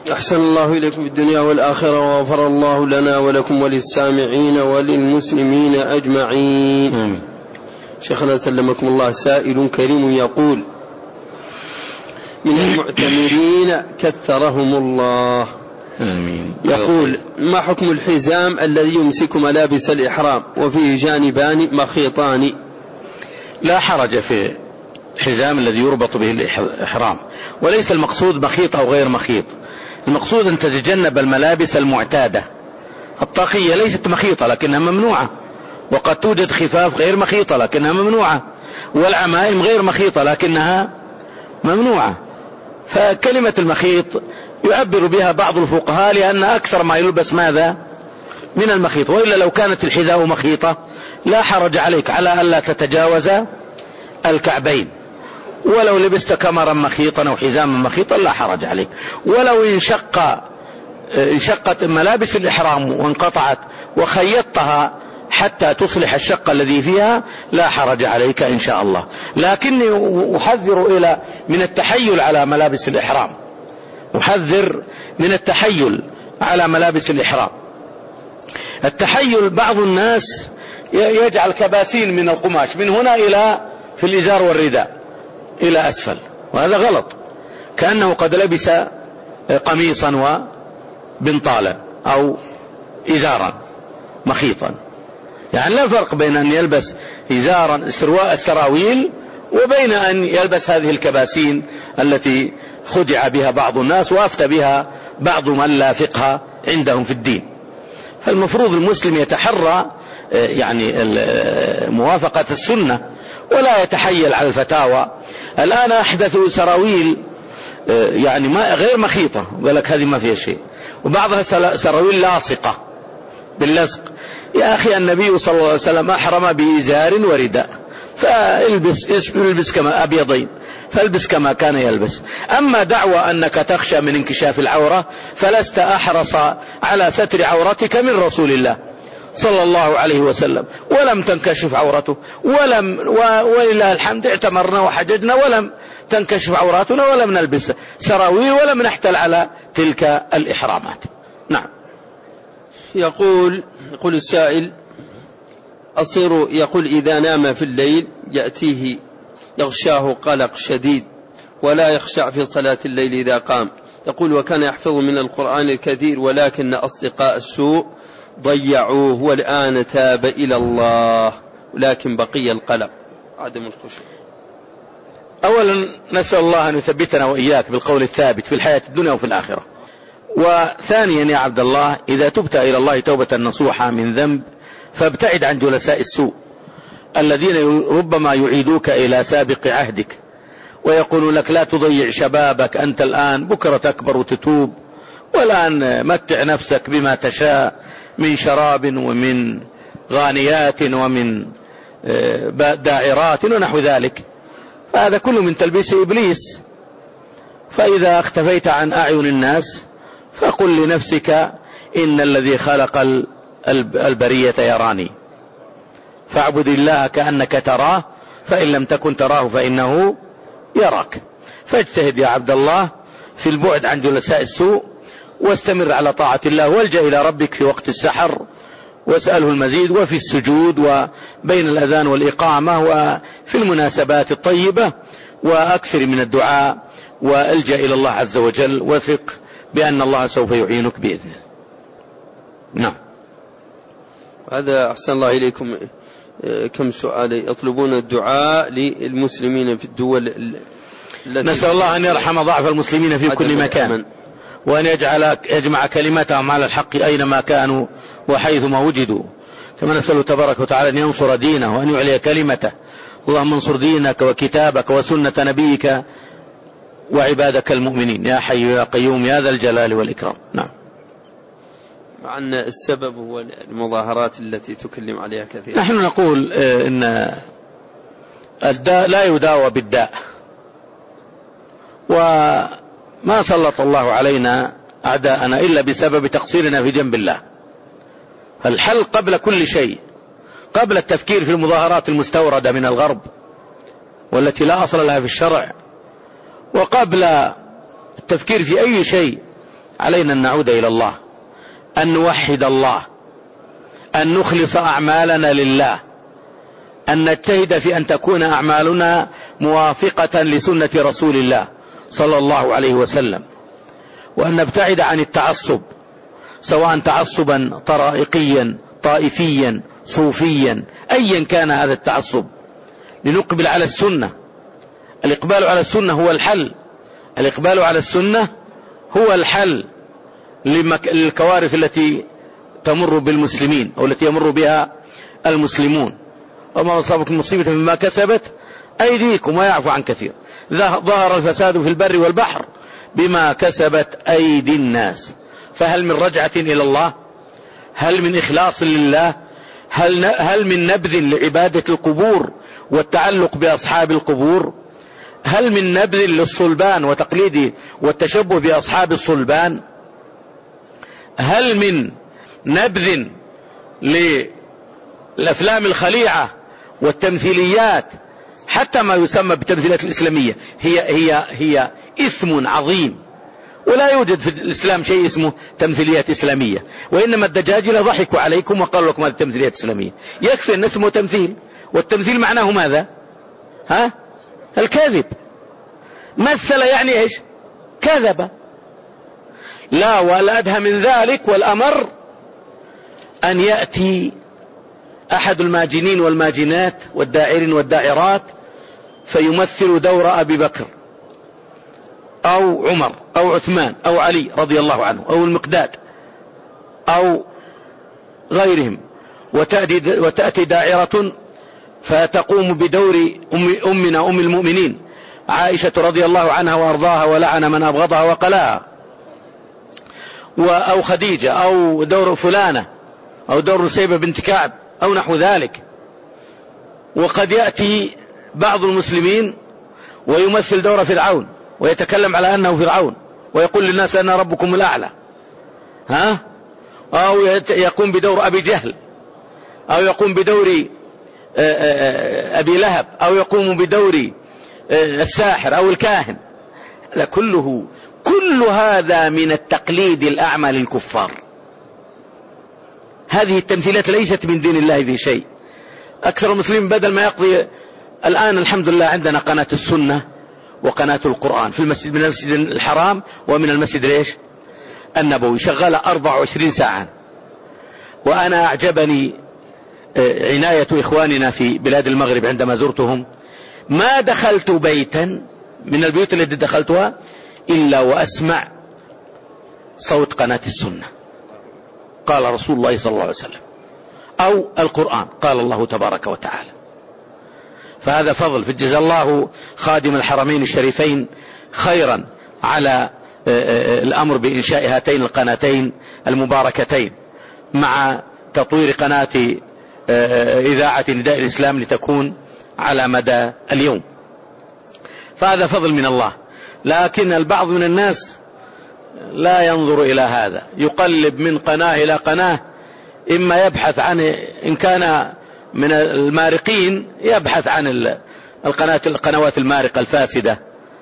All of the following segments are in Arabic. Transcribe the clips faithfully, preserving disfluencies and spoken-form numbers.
أحسن الله إليكم في الدنيا والآخرة، وغفر الله لنا ولكم وللسامعين وللمسلمين أجمعين. آمين. شيخنا سلمكم الله، سائل كريم يقول: من المعتمرين كثرهم الله، آمين. يقول: ما حكم الحزام الذي يمسك ملابس الإحرام وفيه جانبان مخيطان؟ لا حرج في الحزام الذي يربط به الإحرام، وليس المقصود مخيط أو غير مخيط، المقصود أن تتجنب الملابس المعتادة. الطاقية ليست مخيطة لكنها ممنوعة، وقد توجد خفاف غير مخيطة لكنها ممنوعة، والعمائم غير مخيطة لكنها ممنوعة. فكلمة المخيط يعبر بها بعض الفقهاء لأن أكثر ما يلبس ماذا؟ من المخيط، وإلا لو كانت الحذاء مخيطة لا حرج عليك على ألا تتجاوز الكعبين، ولو لبست كمرا مخيطا أو حزاما مخيطا لا حرج عليك. ولو انشق انشقت ملابس الإحرام وانقطعت وخيطتها حتى تصلح الشق الذي فيها لا حرج عليك إن شاء الله. لكني أحذر إلى من التحيل على ملابس الإحرام، أحذر من التحيل على ملابس الإحرام. التحيل بعض الناس يجعل كباسين من القماش من هنا إلى في الإزار والرداء إلى أسفل، وهذا غلط، كأنه قد لبس قميصا وبنطالا أو إزارا مخيطا. يعني لا فرق بين أن يلبس إزارا السراويل وبين أن يلبس هذه الكباسين التي خدع بها بعض الناس وأفتى بها بعض من لا فقه عندهم في الدين. فالمفروض المسلم يتحرى يعني موافقة السنة ولا يتحيل على الفتاوى. الآن أحدثوا سراويل يعني ما غير مخيطة، ولك هذه ما فيها شيء، وبعضها سراويل لاصقة باللصق. يا أخي النبي صلى الله عليه وسلم أحرم بإزار ورداء، فالبس البس كما أبيضين، فالبس كما كان يلبس. أما دعوى أنك تخشى من انكشاف العورة فلست أحرص على ستر عورتك من رسول الله صلى الله عليه وسلم، ولم تنكشف عورته، ولم ولله الحمد اعتمرنا وحججنا ولم تنكشف عوراتنا ولم نلبس سراويل ولم نحتل على تلك الإحرامات. نعم. يقول يقول السائل: أصير يقول إذا نام في الليل يأتيه يغشاه قلق شديد ولا يخشع في صلاة الليل إذا قام. يقول: وكان يحفظ من القرآن الكثير ولكن أصدقاء السوء ضيعوه والآن تاب إلى الله، ولكن بقي القلق عدم الخشوع. أولا نسأل الله أن يثبتنا وإياك بالقول الثابت في الحياة الدنيا وفي الآخرة. وثانيا يا عبد الله، إذا تبت إلى الله توبة نصوحة من ذنب فابتعد عن جلساء السوء الذين ربما يعيدوك إلى سابق عهدك ويقولون لك لا تضيع شبابك، أنت الآن بكرة تكبر وتتوب، والآن متع نفسك بما تشاء من شراب ومن غانيات ومن داعرات ونحو ذلك. فهذا كله من تلبيس إبليس. فإذا اختفيت عن أعين الناس فقل لنفسك إن الذي خلق البرية يراني، فاعبد الله كأنك تراه فإن لم تكن تراه فإنه يراك. فاجتهد يا عبد الله في البعد عن جلساء السوء واستمر على طاعة الله، والجأ إلى ربك في وقت السحر واسأله المزيد، وفي السجود وبين الأذان والإقامة وفي المناسبات الطيبة، وأكثر من الدعاء والجأ إلى الله عز وجل، وثق بأن الله سوف يعينك بإذنه. نعم. هذا أحسن الله إليكم. كم سؤال يطلبون الدعاء للمسلمين في الدول التي نسأل الله أن يرحم ضعف المسلمين في كل مكان، وأن يجعل يجمع كلمتهم على الحق أينما كانوا وحيثما وجدوا، كما نسأل تبارك وتعالى أن ينصر دينه وأن يعلي كلمته. اللهم انصر دينك وكتابك وسنة نبيك وعبادك المؤمنين يا حي يا قيوم يا ذا الجلال والإكرام. نعم. مع أن السبب هو المظاهرات التي تكلم عليها كثيرا. نحن نقول إن الداء لا يداوى بالداء، وما سلط الله علينا أعداءنا إلا بسبب تقصيرنا في جنب الله. الحل قبل كل شيء، قبل التفكير في المظاهرات المستوردة من الغرب والتي لا أصل لها في الشرع، وقبل التفكير في أي شيء علينا أن نعود إلى الله، أن نوحد الله، أن نخلص أعمالنا لله، أن نجتهد في أن تكون أعمالنا موافقة لسنة رسول الله صلى الله عليه وسلم، وأن نبتعد عن التعصب، سواء تعصبا طرائقيا طائفيا صوفيا أيا كان هذا التعصب، لنقبل على السنة. الإقبال على السنة هو الحل، الإقبال على السنة هو الحل للكوارث التي تمر بالمسلمين أو التي يمر بها المسلمون. وما أصابكم مصيبة مما كسبت أيديكم ويعفو عن كثير. ظهر الفساد في البر والبحر بما كسبت أيدي الناس. فهل من رجعة إلى الله؟ هل من إخلاص لله؟ هل, هل من نبذ لعبادة القبور والتعلق بأصحاب القبور؟ هل من نبذ للصلبان وتقليد والتشبه بأصحاب الصلبان؟ هل من نبذ للأفلام الخليعة والتمثيليات، حتى ما يسمى بالتمثيلات الإسلامية هي, هي, هي إثم عظيم، ولا يوجد في الإسلام شيء اسمه تمثيليات إسلامية، وإنما الدجاجلة ضحكوا عليكم وقالوا لكم هذه التمثيليات الإسلامية. يكفي أن اسمه تمثيل، والتمثيل معناه ماذا؟ ها؟ الكذب. مثل يعني إيش؟ كذب. لا، والأدهى من ذلك والأمر أن يأتي أحد الماجنين والماجنات والداعرين والدائرات فيمثل دور أبي بكر أو عمر أو عثمان أو علي رضي الله عنه أو المقداد أو غيرهم، وتأتي, وتأتي دائرة فتقوم بدور أم أمنا أم المؤمنين عائشة رضي الله عنها وأرضاها ولعن من أبغضها وقلاها، أو خديجة، أو دور فلانة، أو دور نسيبة بنت كعب أو نحو ذلك. وقد يأتي بعض المسلمين ويمثل دور فرعون ويتكلم على أنه فرعون ويقول للناس أنا ربكم الأعلى، ها؟ أو يقوم بدور أبي جهل، أو يقوم بدور أبي لهب، أو يقوم بدور الساحر أو الكاهن. هذا كله كل هذا من التقليد الأعمى للكفار. هذه التمثيلات ليست من دين الله في شيء. أكثر المسلمين بدل ما يقضي الآن الحمد لله عندنا قناة السنة وقناة القرآن في المسجد، من المسجد الحرام ومن المسجد ليش النبوي، شغالة أربع وعشرين ساعة. وأنا أعجبني عناية إخواننا في بلاد المغرب عندما زرتهم، ما دخلت بيتا من البيوت التي دخلتها إلا وأسمع صوت قناة السنة، قال رسول الله صلى الله عليه وسلم، أو القرآن قال الله تبارك وتعالى. فهذا فضل، فجزا الله خادم الحرمين الشريفين خيرا على الأمر بإنشاء هاتين القناتين المباركتين، مع تطوير قناة إذاعة نداء الإسلام لتكون على مدى اليوم. فهذا فضل من الله. لكن البعض من الناس لا ينظر إلى هذا، يقلب من قناة إلى قناة، إما يبحث عن إن كان من المارقين يبحث عن القناة القنوات المارقة الفاسدة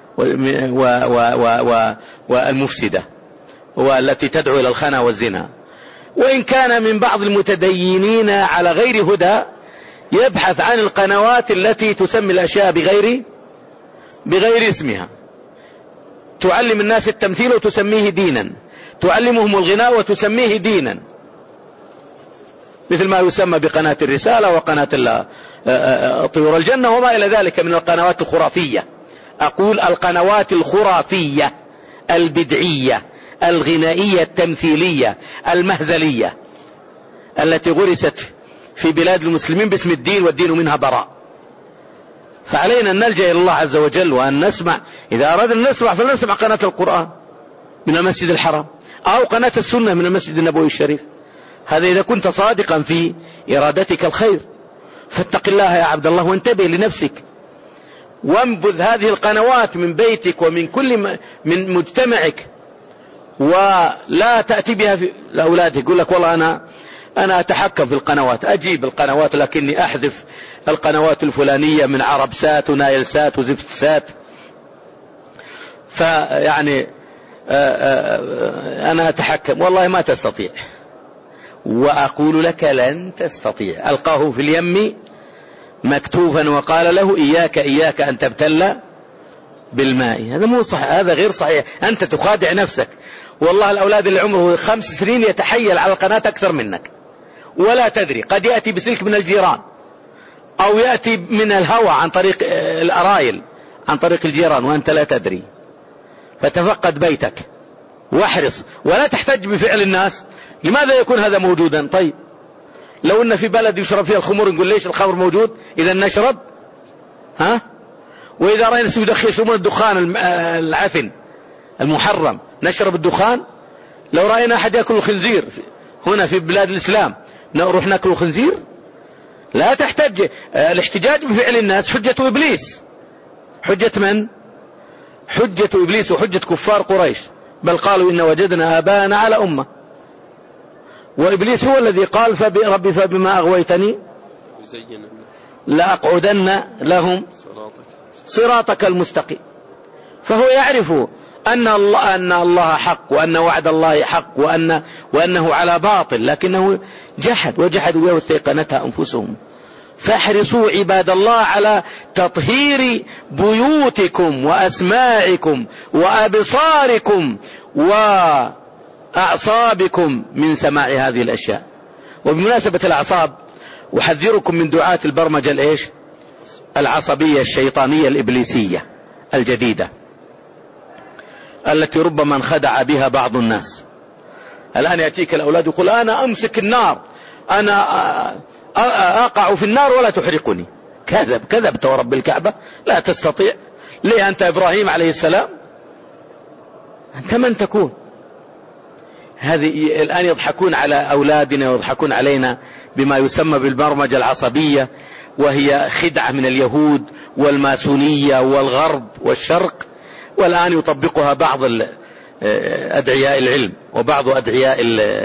والمفسدة والتي تدعو إلى الخنا والزنا، وإن كان من بعض المتدينين على غير هدى يبحث عن القنوات التي تسمي الأشياء بغير بغير اسمها، تعلم الناس التمثيل وتسميه دينا، تعلمهم الغناء وتسميه دينا، مثل ما يسمى بقناة الرسالة وقناة طيور الجنة وما إلى ذلك من القنوات الخرافية. أقول القنوات الخرافية البدعية الغنائية التمثيلية المهزلية التي غرست في بلاد المسلمين باسم الدين والدين منها براء. فعلينا أن نلجأ إلى الله عز وجل وأن نسمع، إذا أردنا أن نسمع فلنسمع قناة القرآن من المسجد الحرام أو قناة السنة من المسجد النبوي الشريف. هذا إذا كنت صادقا في إرادتك الخير. فاتق الله يا عبد الله وانتبه لنفسك، وانبذ هذه القنوات من بيتك ومن كل من مجتمعك، ولا تأتي بها في لأولادك. يقول لك والله أنا أنا أتحكم في القنوات، أجيب القنوات لكني أحذف القنوات الفلانية من عرب سات ونايل سات وزفت سات. فيعني أنا أتحكم، والله ما تستطيع، وأقول لك لن تستطيع. ألقاه في اليم مكتوفا وقال له إياك إياك أن تبتل بالماء. هذا مو صحيح، هذا غير صحيح، أنت تخادع نفسك. والله الأولاد اللي عمره خمس سنين يتحيل على القناة أكثر منك ولا تدري، قد يأتي بسلك من الجيران أو يأتي من الهوى عن طريق الأرايل عن طريق الجيران وأنت لا تدري. فتفقد بيتك واحرص، ولا تحتج بفعل الناس. لماذا يكون هذا موجودا؟ طيب لو أن في بلد يشرب فيها الخمر نقول ليش الخمر موجود إذا نشرب؟ ها؟ وإذا رأينا يشربون الدخان العفن المحرم نشرب الدخان؟ لو رأينا أحد يأكل الخنزير هنا في بلاد الإسلام نروح نأكل الخنزير؟ لا تحتج. الاحتجاج بفعل الناس حجة إبليس. حجة من؟ حجة إبليس وحجة كفار قريش. بل قالوا إن وجدنا آباءنا على أمة. وإبليس هو الذي قال ربي فبما أغويتني لأقعدن لهم صراطك المستقيم. فهو يعرف أن الله, أن الله حق، وأن وعد الله حق، وأن وأنه على باطل، لكنه جحد وجحدوا بها واستيقنتها أنفسهم. فاحرصوا عباد الله على تطهير بيوتكم وأسماعكم وأبصاركم وأعصابكم من سماع هذه الأشياء. وبمناسبة الأعصاب أحذركم من دعاة البرمجة الإيش؟ العصبية الشيطانية الإبليسية الجديدة التي ربما انخدع بها بعض الناس. الآن يأتيك الأولاد يقول أنا أمسك النار، أنا أقع في النار ولا تحرقني. كذب كذبت ورب الكعبة، لا تستطيع. ليه أنت إبراهيم عليه السلام؟ أنت من تكون؟ هذه الآن يضحكون على أولادنا ويضحكون علينا بما يسمى بالبرمجة العصبية، وهي خدعة من اليهود والماسونية والغرب والشرق، والآن يطبقها بعض أدعياء العلم وبعض أدعياء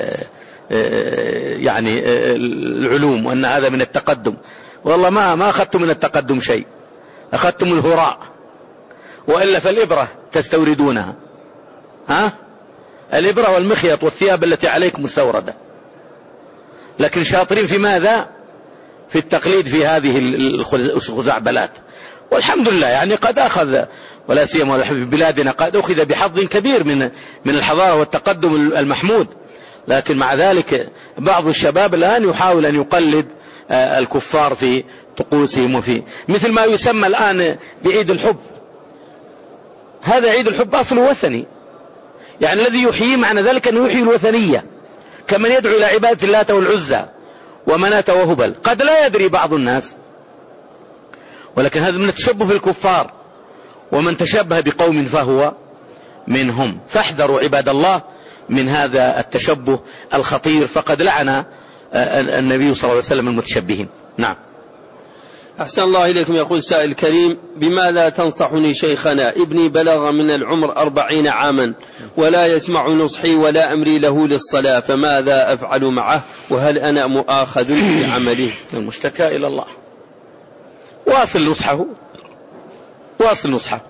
يعني العلوم، وأن هذا من التقدم. والله ما ما أخذتم من التقدم شيء، أخذتم الهراء، وإلا فالإبرة تستوردونها. ها؟ الإبرة والمخيط والثياب التي عليكم مستوردة، لكن شاطرين في ماذا؟ في التقليد في هذه الخزعبلات. والحمد لله يعني قد أخذ، ولا سيما في بلادنا قد أخذ بحظ كبير من من الحضارة والتقدم المحمود، لكن مع ذلك بعض الشباب الآن يحاول أن يقلد الكفار في طقوسهم، وفي مثل ما يسمى الآن بعيد الحب. هذا عيد الحب أصله وثني، يعني الذي يحيي معنى ذلك أنه يحيي الوثنية، كمن يدعو إلى عبادة اللات والعزى ومناة وهبل. قد لا يدري بعض الناس، ولكن هذا من التشبه في الكفار، ومن تشبه بقوم فهو منهم. فاحذروا عباد الله من هذا التشبه الخطير، فقد لعن النبي صلى الله عليه وسلم المتشبهين. نعم. أحسن الله إليكم. يقول سائل كريم: بماذا تنصحني شيخنا؟ ابني بلغ من العمر أربعين عاما ولا يسمع نصحي ولا أمري له للصلاة، فماذا أفعل معه؟ وهل أنا مؤاخذ بعمله؟ المشتكى إلى الله. واصل نصحه، واصل نصحه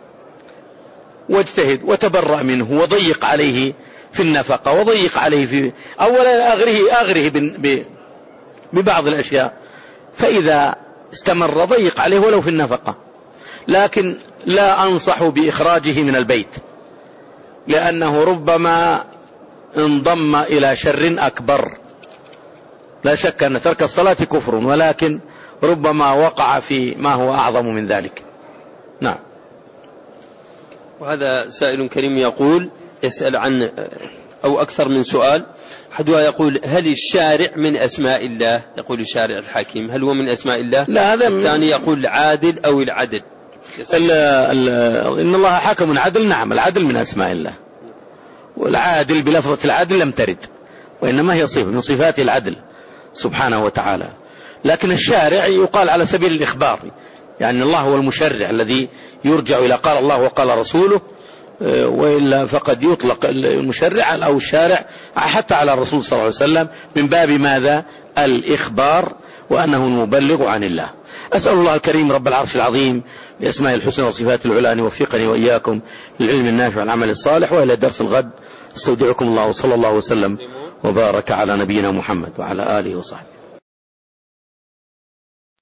واجتهد وتبرأ منه، وضيق عليه في النفقة، وضيق عليه في أولا أغره, أغره ببعض الأشياء، فإذا استمر ضيق عليه ولو في النفقة. لكن لا أنصح بإخراجه من البيت، لأنه ربما انضم إلى شر أكبر. لا شك أن ترك الصلاة كفر، ولكن ربما وقع في ما هو أعظم من ذلك. نعم. وهذا سائل كريم يقول يسأل عن أو أكثر من سؤال. أحدها يقول: هل الشارع من أسماء الله؟ يقول الشارع الحكيم، هل هو من أسماء الله؟ لا، هذا الثاني يقول عادل أو العدل. ال ال إن الله حكم عدل. نعم، العدل من أسماء الله، والعادل بلفظة العدل لم ترد، وإنما هي صفة من صفات العدل سبحانه وتعالى. لكن الشارع يقال على سبيل الإخبار، يعني الله هو المشرع الذي يرجع إلى قال الله وقال رسوله، وإلا فقد يطلق المشرع أو الشارع حتى على الرسول صلى الله عليه وسلم من باب ماذا؟ الإخبار، وأنه المبلغ عن الله. أسأل الله الكريم رب العرش العظيم بأسماء الحسنى وصفات العلى أن يوفقني وإياكم للعلم النافع والعمل الصالح. وإلى درس الغد استودعكم الله، وصلى الله وسلم وبارك على نبينا محمد وعلى آله وصحبه.